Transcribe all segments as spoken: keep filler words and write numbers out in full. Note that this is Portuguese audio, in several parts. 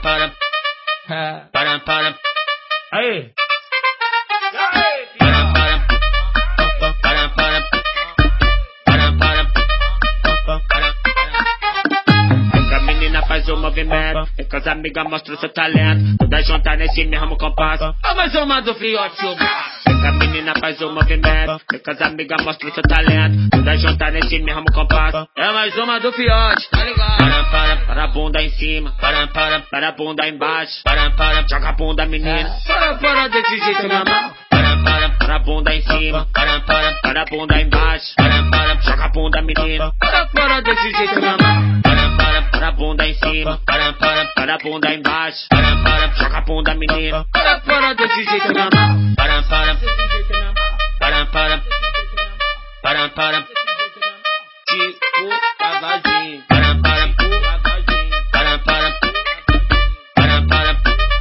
para, para, para. Aí. Para, para, para, para, para, para, para. Essa menina faz o movimento, é que as amigas mostram seu talento. Toda junta nesse mesmo compasso. É mais uma do fiote, o braço. Essa menina faz o movimento, é que as amigas mostram seu talento. Toda junta nesse mesmo compasso. É mais uma do fiote, tá ligado? Para, para, para a bunda em cima. Para, para, para a bunda embaixo. Para, para, joga a bunda menina. Para, para desse jeito minha mão. Para, para, para a bunda em cima. Para, para, para a bunda embaixo. Para, para, joga a bunda menina. Para, para desse jeito minha mão. Para, para, para a bunda em cima. Para, para, para a bunda embaixo. Para, para, joga a bunda menina. Para, para desse jeito minha mão. Para, para, para, para, para, para, tipo cavazinho. Para, para, para, para, para, para.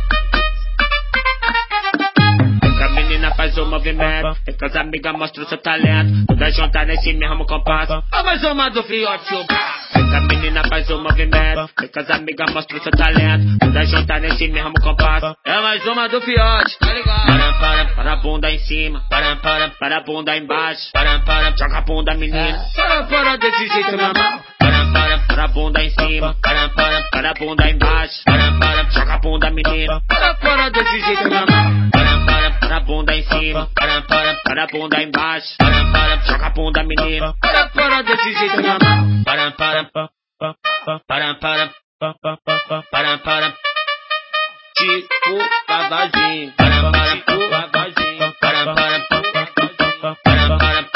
Essa menina faz o movimento, é que as amigas mostram seu talento. Toda junta nesse mesmo compasso. É mais uma do fiote, o braço. Essa menina faz o movimento, é que as amigas mostram seu talento. Toda junta nesse mesmo compasso. É mais uma do fiote, tá ligado? Para, para, para a bunda em cima. Para, para, para a bunda embaixo. Para, para, joga a bunda menina. Para, para desse jeito minha mão. Para, para, para a bunda em cima. Para, para, para a bunda embaixo. Para, para, joga a bunda menina. Para, para desse jeito minha mão. Para, para, para a bunda em cima. Para, para, para a bunda embaixo. Para, para, joga a bunda menina. Para, para desse jeito minha mão. Para, para, para, para, para, para. Tipo cavazinho. Para, para, tipo cavazinho. Para, para, para, para,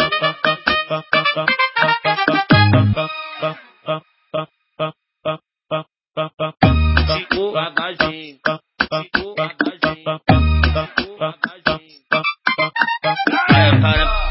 tipo cavazinho. Tipo cavazinho. Tipo cavazinho. Para, para.